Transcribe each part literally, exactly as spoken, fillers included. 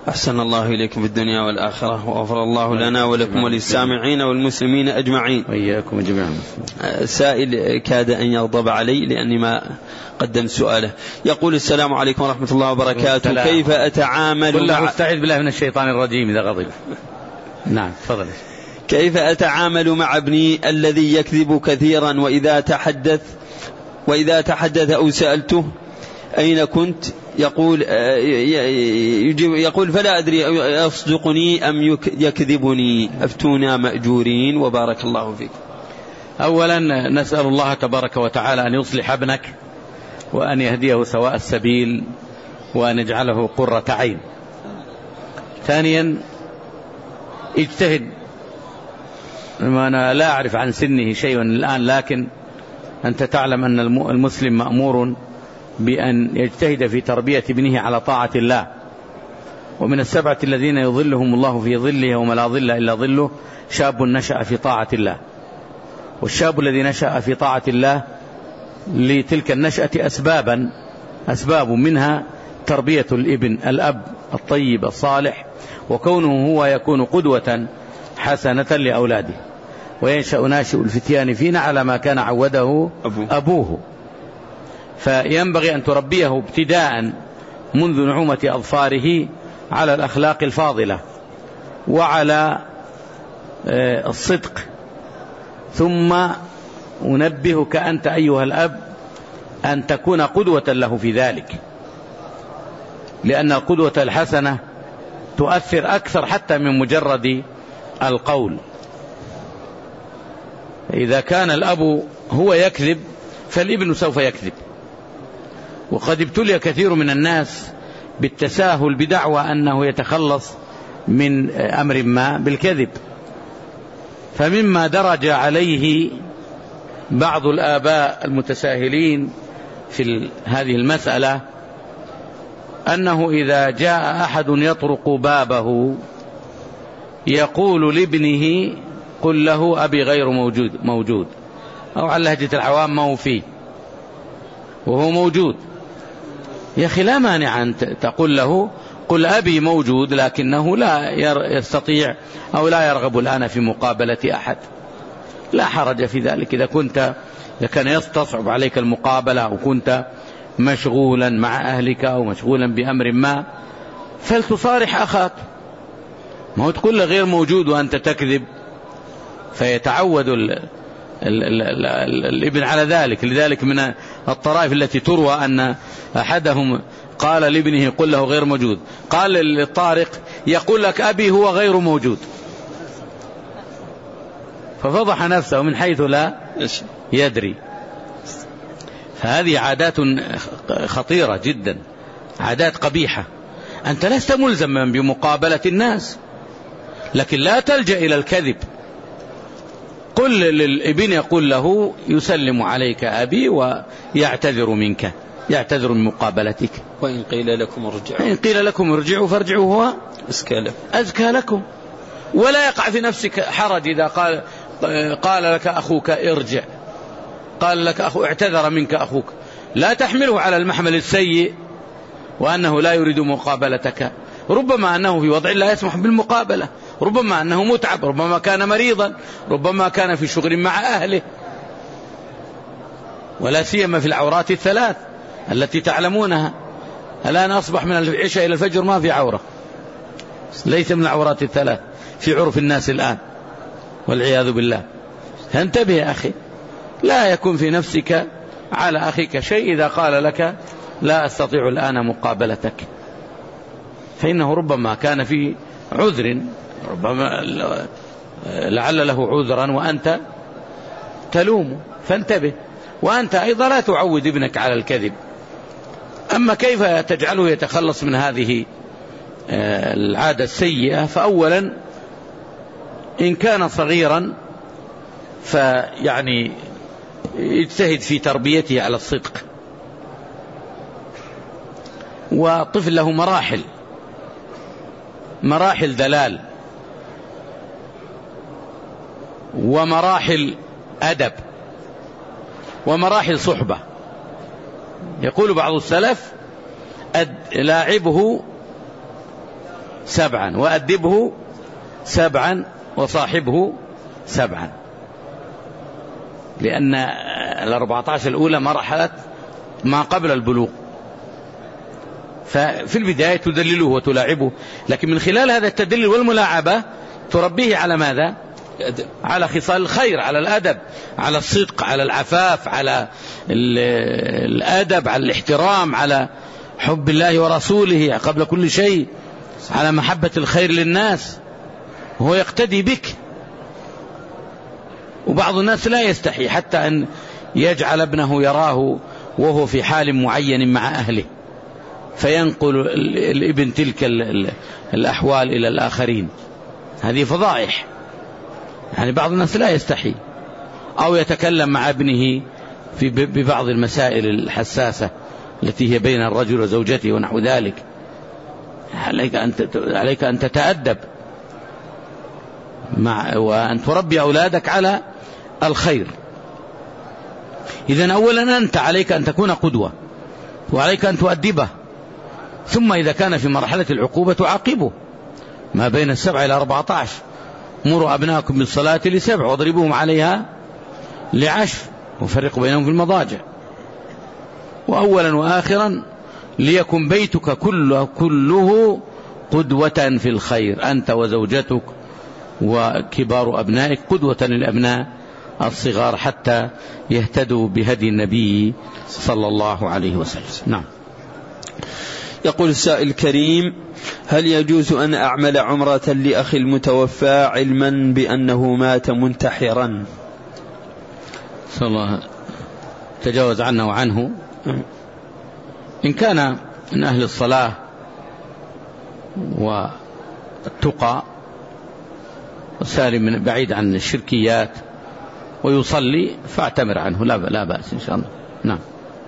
أحسن الله إليكم في الدنيا والآخرة، وغفر الله لنا ولكم وللسامعين والمسلمين أجمعين وإياكم جميعا. سائل كاد أن يغضب علي لأني ما قدم سؤاله. يقول: السلام عليكم ورحمة الله وبركاته. السلام. كيف أتعامل مع استعذ بالله من الشيطان الرجيم إذا غضب. نعم تفضل. كيف أتعامل مع ابني الذي يكذب كثيرا وإذا تحدث وإذا تحدث أو سألته أين كنت يقول يقول فلا أدري يصدقني أم يكذبني، أفتونا مأجورين وبارك الله فيك. أولا نسأل الله تبارك وتعالى أن يصلح ابنك وأن يهديه سواء السبيل وأن يجعله قرة عين. ثانيا اجتهد، أنا لا أعرف عن سنه شيئا الآن، لكن أنت تعلم أن المسلم مأمور بأن يجتهد في تربية ابنه على طاعة الله. ومن السبعة الذين يظلهم الله في ظله يوم لا ظل إلا ظله شاب نشأ في طاعة الله. والشاب الذي نشأ في طاعة الله لتلك النشأة أسبابا أسباب منها تربية الابن، الأب الطيب الصالح، وكونه هو يكون قدوة حسنة لأولاده. وينشأ ناشئ الفتيان فينا على ما كان عوده أبوه, أبوه. فينبغي أن تربيه ابتداء منذ نعومة أظفاره على الأخلاق الفاضلة وعلى الصدق. ثم أنبهك أنت أيها الأب أن تكون قدوة له في ذلك، لأن القدوة الحسنة تؤثر أكثر حتى من مجرد القول. إذا كان الأب هو يكذب فالابن سوف يكذب. وقد ابتلي كثير من الناس بالتساهل بدعوى أنه يتخلص من أمر ما بالكذب. فمما درج عليه بعض الآباء المتساهلين في هذه المسألة أنه إذا جاء أحد يطرق بابه يقول لابنه قل له أبي غير موجود موجود أو على لهجة العوام ما هو فيه وهو موجود. يا أخي لا مانع أن تقول له قل أبي موجود، لكنه لا يستطيع أو لا يرغب الآن في مقابلة أحد، لا حرج في ذلك. إذا كنت إذا كان يستصعب عليك المقابلة أو كنت مشغولا مع أهلك أو مشغولا بأمر ما فلتصارح أخاك، ما هو تقول له غير موجود وأنت تكذب، فيتعود ال ال ال ال ال الابن على ذلك. لذلك من الطرائف التي تروى أن أحدهم قال لابنه قل له غير موجود، قال للطارق يقول لك أبي هو غير موجود، ففضح نفسه من حيث لا يدري. فهذه عادات خطيرة جدا، عادات قبيحة. أنت لست ملزما بمقابلة الناس، لكن لا تلجأ إلى الكذب. قل للابن يقول له يسلم عليك أبي ويعتذر منك، يعتذر من مقابلتك. وإن قيل لكم ارجعوا إن قيل لكم ارجعوا فارجعوا هو أزكى لكم. أزكى لكم. ولا يقع في نفسك حرج إذا قال قال لك أخوك ارجع، قال لك أخو اعتذر منك أخوك، لا تحمله على المحمل السيء وأنه لا يريد مقابلتك. ربما أنه في وضع لا يسمح بالمقابلة، ربما أنه متعب، ربما كان مريضا، ربما كان في شغل مع أهله. ولا سيما في العورات الثلاث التي تعلمونها. الآن أصبح من العشاء إلى الفجر ما في عورة، ليس من العورات الثلاث في عرف الناس الآن والعياذ بالله. فانتبه يا أخي، لا يكون في نفسك على أخيك شيء إذا قال لك لا أستطيع الآن مقابلتك، فإنه ربما كان في عذر، ربما لعل له عذرا وأنت تلوم، فانتبه. وأنت أيضا لا تعود ابنك على الكذب. أما كيف تجعله يتخلص من هذه العادة السيئة؟ فأولا إن كان صغيرا فيعني يجتهد في تربيته على الصدق. وطفل له مراحل مراحل دلال ومراحل أدب ومراحل صحبة. يقول بعض السلف لاعبه سبعا، وأدبه سبعا، وصاحبه سبعا، لأن الأربعة عشر الأولى مرحلة ما قبل البلوغ، ففي البداية تدلله وتلاعبه، لكن من خلال هذا التدليل والملاعبة تربيه على ماذا؟ على خصال الخير، على الأدب، على الصدق، على العفاف، على الأدب، على الاحترام، على حب الله ورسوله قبل كل شيء، على محبة الخير للناس، وهو يقتدي بك. وبعض الناس لا يستحي حتى أن يجعل ابنه يراه وهو في حال معين مع أهله، فينقل الابن تلك الأحوال إلى الآخرين. هذه فضائح، يعني بعض الناس لا يستحي، أو يتكلم مع ابنه في ببعض المسائل الحساسة التي هي بين الرجل وزوجته ونحو ذلك. عليك أن عليك أن تتأدب مع وأن تربي أولادك على الخير. إذن أولا أنت عليك أن تكون قدوة، وعليك أن تؤدبه، ثم إذا كان في مرحلة العقوبة تعاقبه ما بين السبع إلى أربعة عشر. مروا أبناءكم بالصلاة لسبع واضربوهم عليها لعشر وفرقوا بينهم في المضاجع. وأولا وآخرا ليكن بيتك كله, كله قدوة في الخير، أنت وزوجتك وكبار أبنائك قدوة للأبناء الصغار حتى يهتدوا بهدي النبي صلى الله عليه وسلم. نعم. يقول السائل الكريم: هل يجوز أن أعمل عمرة لأخي المتوفى علما بأنه مات منتحرا؟ صلى الله تجاوز عنا وعنه. إن كان من أهل الصلاة والتقى وسالم من بعيد عن الشركيات ويصلي فاعتمر عنه، لا لا بأس إن شاء الله. نعم.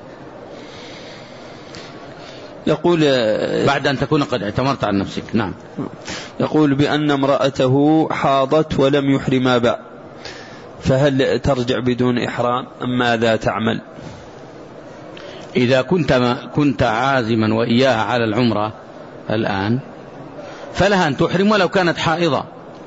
يقول بعد أن تكون قد اعتمرت عن نفسك. نعم. يقول بأن امرأته حاضت ولم يحرم بعد، فهل ترجع بدون إحرام أم ماذا تعمل؟ إذا كنت ما كنت عازما وإياها على العمرة الآن فلها أن تحرم ولو كانت حائضة،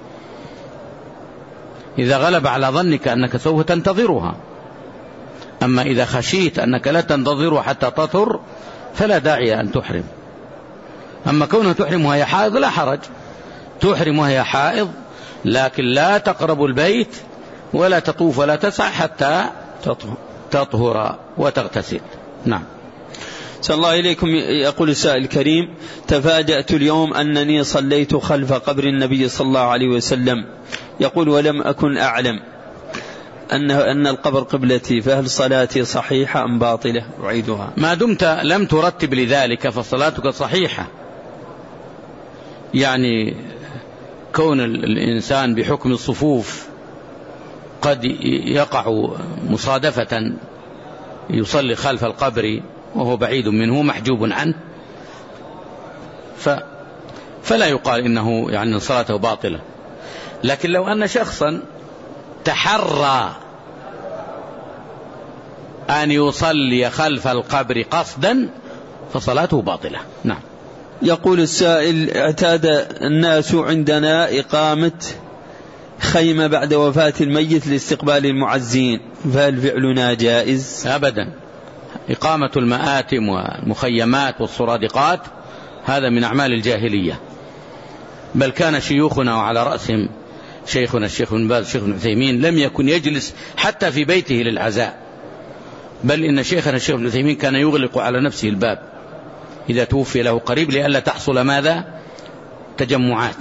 إذا غلب على ظنك أنك سوف تنتظرها. أما إذا خشيت أنك لا تنتظرها حتى تطهر فلا داعي أن تحرم. أما كونها تحرم وهي حائض لا حرج، تحرم وهي حائض، لكن لا تقرب البيت ولا تطوف ولا تسعى حتى تطهر وتغتسل. نعم. صلى الله إليكم. يقول السائل الكريم: تفاجأت اليوم أنني صليت خلف قبر النبي صلى الله عليه وسلم، يقول ولم أكن أعلم أن أن القبر قبلتي، فهل صلاتي صحيحة أم باطلة؟ أعيدها. ما دمت لم ترتب لذلك فصلاتك صحيحة. يعني كون الإنسان بحكم الصفوف قد يقع مصادفة يصلي خلف القبر وهو بعيد منه محجوب عنه، ف فلا يقال إنه يعني صلاته باطلة. لكن لو أن شخصا تحرى أن يصلي خلف القبر قصدا فصلاته باطلة. نعم. يقول السائل: اعتاد الناس عندنا إقامة خيمة بعد وفاة الميت لاستقبال المعزين، فهل فعلنا جائز؟ أبدا. إقامة المآتم والمخيمات والسرادقات هذا من أعمال الجاهلية، بل كان شيوخنا وعلى رأسهم شيخنا الشيخ بن باز الشيخ بن عثيمين لم يكن يجلس حتى في بيته للعزاء، بل إن شيخنا الشيخ بن عثيمين كان يغلق على نفسه الباب إذا توفي له قريب لئلا تحصل ماذا؟ تجمعات.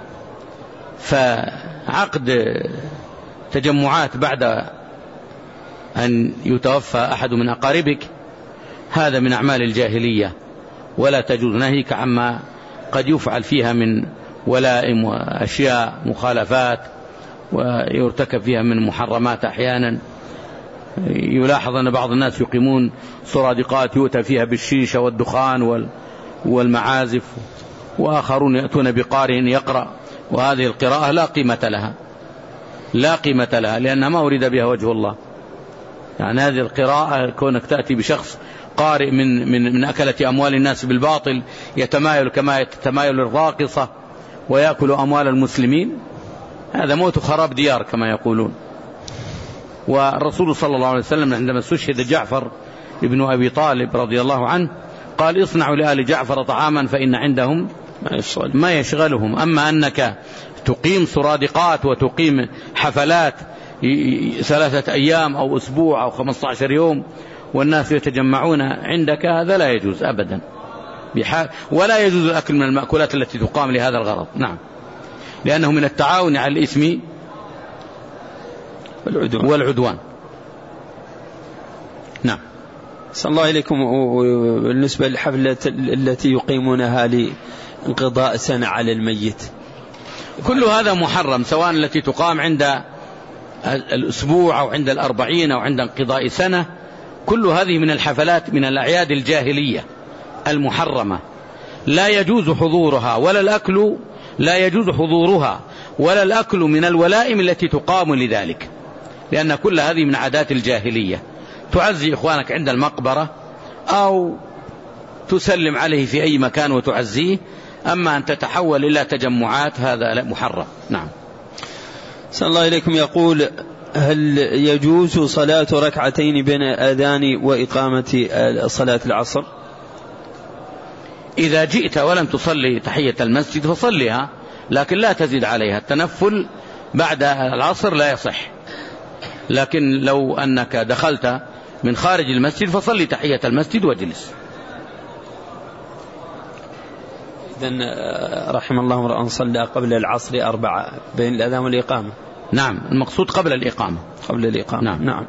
فعقد تجمعات بعد أن يتوفى أحد من أقاربك هذا من أعمال الجاهلية، ولا تجوز، ناهيك عما قد يفعل فيها من ولائم وأشياء مخالفات ويرتكب فيها من محرمات. أحيانا يلاحظ أن بعض الناس يقيمون سرادقات يؤتى فيها بالشيشة والدخان والمعازف، وآخرون يأتون بقارئ يقرأ، وهذه القراءة لا قيمة لها، لا قيمة لها لأنها ما أريد بها وجه الله. يعني هذه القراءة كونك تأتي بشخص قارئ من, من, من أكلة أموال الناس بالباطل يتمايل كما يتمايل الراقصة ويأكل أموال المسلمين، هذا موت خراب ديار كما يقولون. والرسول صلى الله عليه وسلم عندما استشهد جعفر ابن أبي طالب رضي الله عنه قال اصنعوا لآل جعفر طعاما فإن عندهم ما يشغلهم. أما أنك تقيم سرادقات وتقيم حفلات ثلاثة أيام أو أسبوع أو خمسة عشر يوم والناس يتجمعون عندك، هذا لا يجوز أبدا، ولا يجوز الأكل من المأكولات التي تقام لهذا الغرض. نعم، لأنه من التعاون على الإثم والعدوان, والعدوان. نعم. صلى الله عليكم. بالنسبة للحفلة التي يقيمونها لانقضاء سنة على الميت، كل هذا محرم، سواء التي تقام عند الأسبوع أو عند الأربعين أو عند انقضاء سنة، كل هذه من الحفلات من الأعياد الجاهلية المحرمة، لا يجوز حضورها ولا الأكل لا يجوز حضورها ولا الأكل من الولائم التي تقام لذلك، لأن كل هذه من عادات الجاهلية. تعزي إخوانك عند المقبرة أو تسلم عليه في أي مكان وتعزيه، أما أن تتحول إلى تجمعات هذا محرم. نعم. صلى الله عليكم. يقول هل يجوز صلاة ركعتين بين أذان وإقامة صلاة العصر؟ إذا جئت ولم تصلي تحية المسجد فصليها، لكن لا تزيد عليها. التنفل بعد العصر لا يصح، لكن لو أنك دخلت من خارج المسجد فصلي تحية المسجد واجلس. إذن رحم الله امرأ صلى قبل العصر أربعة بين الأذان والإقامة. نعم، المقصود قبل الإقامة. قبل الإقامة. نعم. نعم.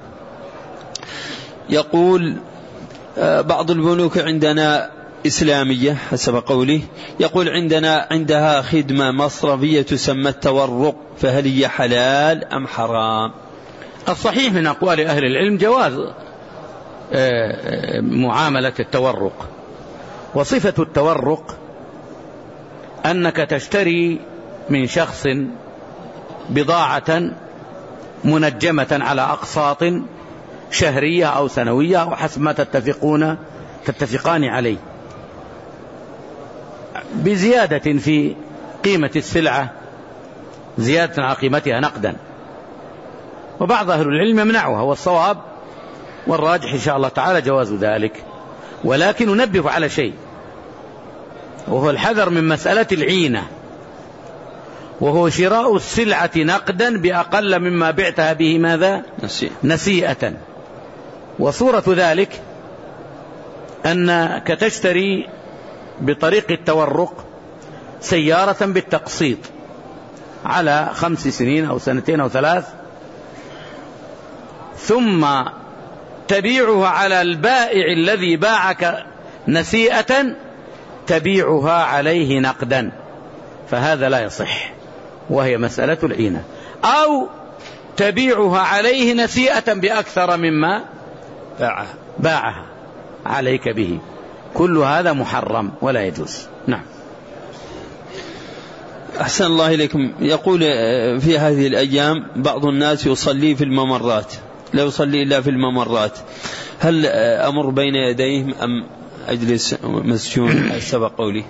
يقول بعض البنوك عندنا إسلامية حسب قوله، يقول عندنا عندها خدمة مصرفية تسمى التورق، فهل هي حلال أم حرام؟ الصحيح من أقوال أهل العلم جواز معاملة التورق. وصفة التورق أنك تشتري من شخص بضاعة منجمة على أقساط شهرية أو سنوية أو حسب ما تتفقون تتفقان عليه، بزيادة في قيمة السلعة، زيادة على قيمتها نقدا. وبعض أهل العلم يمنعها، والصواب والراجح إن شاء الله تعالى جواز ذلك. ولكن ننبه على شيء، وهو الحذر من مسألة العينة، وهو شراء السلعة نقدا بأقل مما بعتها به ماذا؟ نسيئة. وصورة ذلك أنك تشتري بطريق التورق سيارة بالتقسيط على خمس سنين أو سنتين أو ثلاث، ثم تبيعها على البائع الذي باعك نسيئة تبيعها عليه نقدا، فهذا لا يصح، وهي مسألة العينة. أو تبيعها عليه نسيئة بأكثر مما باعها باعها عليك به، كل هذا محرم ولا يجوز. نعم. أحسن الله إليكم. يقول في هذه الأيام بعض الناس يصلي في الممرات، لا يصلي إلا في الممرات، هل أمر بين يديهم أم أجلس مسجون سبق قولي؟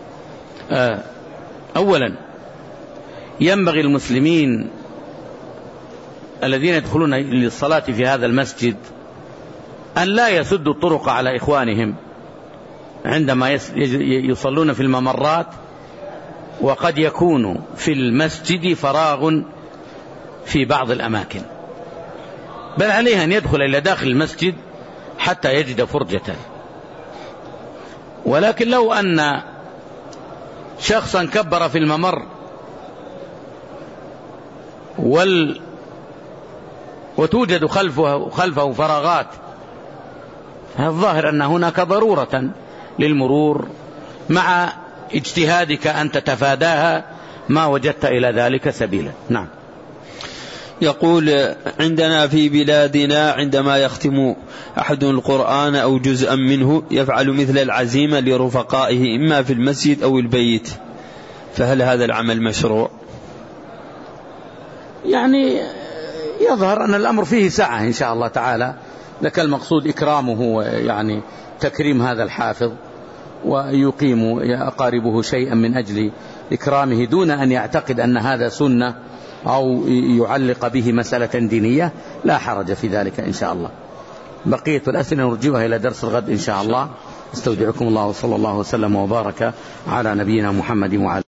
أولا ينبغي المسلمين الذين يدخلون للصلاة في هذا المسجد أن لا يسدوا الطرق على إخوانهم عندما يصلون في الممرات، وقد يكون في المسجد فراغ في بعض الأماكن، بل عليه أن يدخل إلى داخل المسجد حتى يجد فرجة. ولكن لو أن شخصا كبر في الممر وال وتوجد خلفه, خلفه فراغات، الظاهر أن هناك ضرورة للمرور، مع اجتهادك أن تتفاداها ما وجدت إلى ذلك سبيلا. نعم. يقول عندنا في بلادنا عندما يختم أحد القرآن أو جزءا منه يفعل مثل العزيمة لرفقائه إما في المسجد أو البيت، فهل هذا العمل مشروع؟ يعني يظهر أن الأمر فيه سعة إن شاء الله تعالى، لك المقصود إكرامه، يعني تكريم هذا الحافظ، ويقيم أقاربه شيئا من أجل إكرامه دون أن يعتقد أن هذا سنة أو يعلق به مسألة دينية، لا حرج في ذلك إن شاء الله. بقية الأسئلة نرجوها إلى درس الغد إن شاء الله. استودعكم الله وصلى الله وسلم وبارك على نبينا محمد وعلى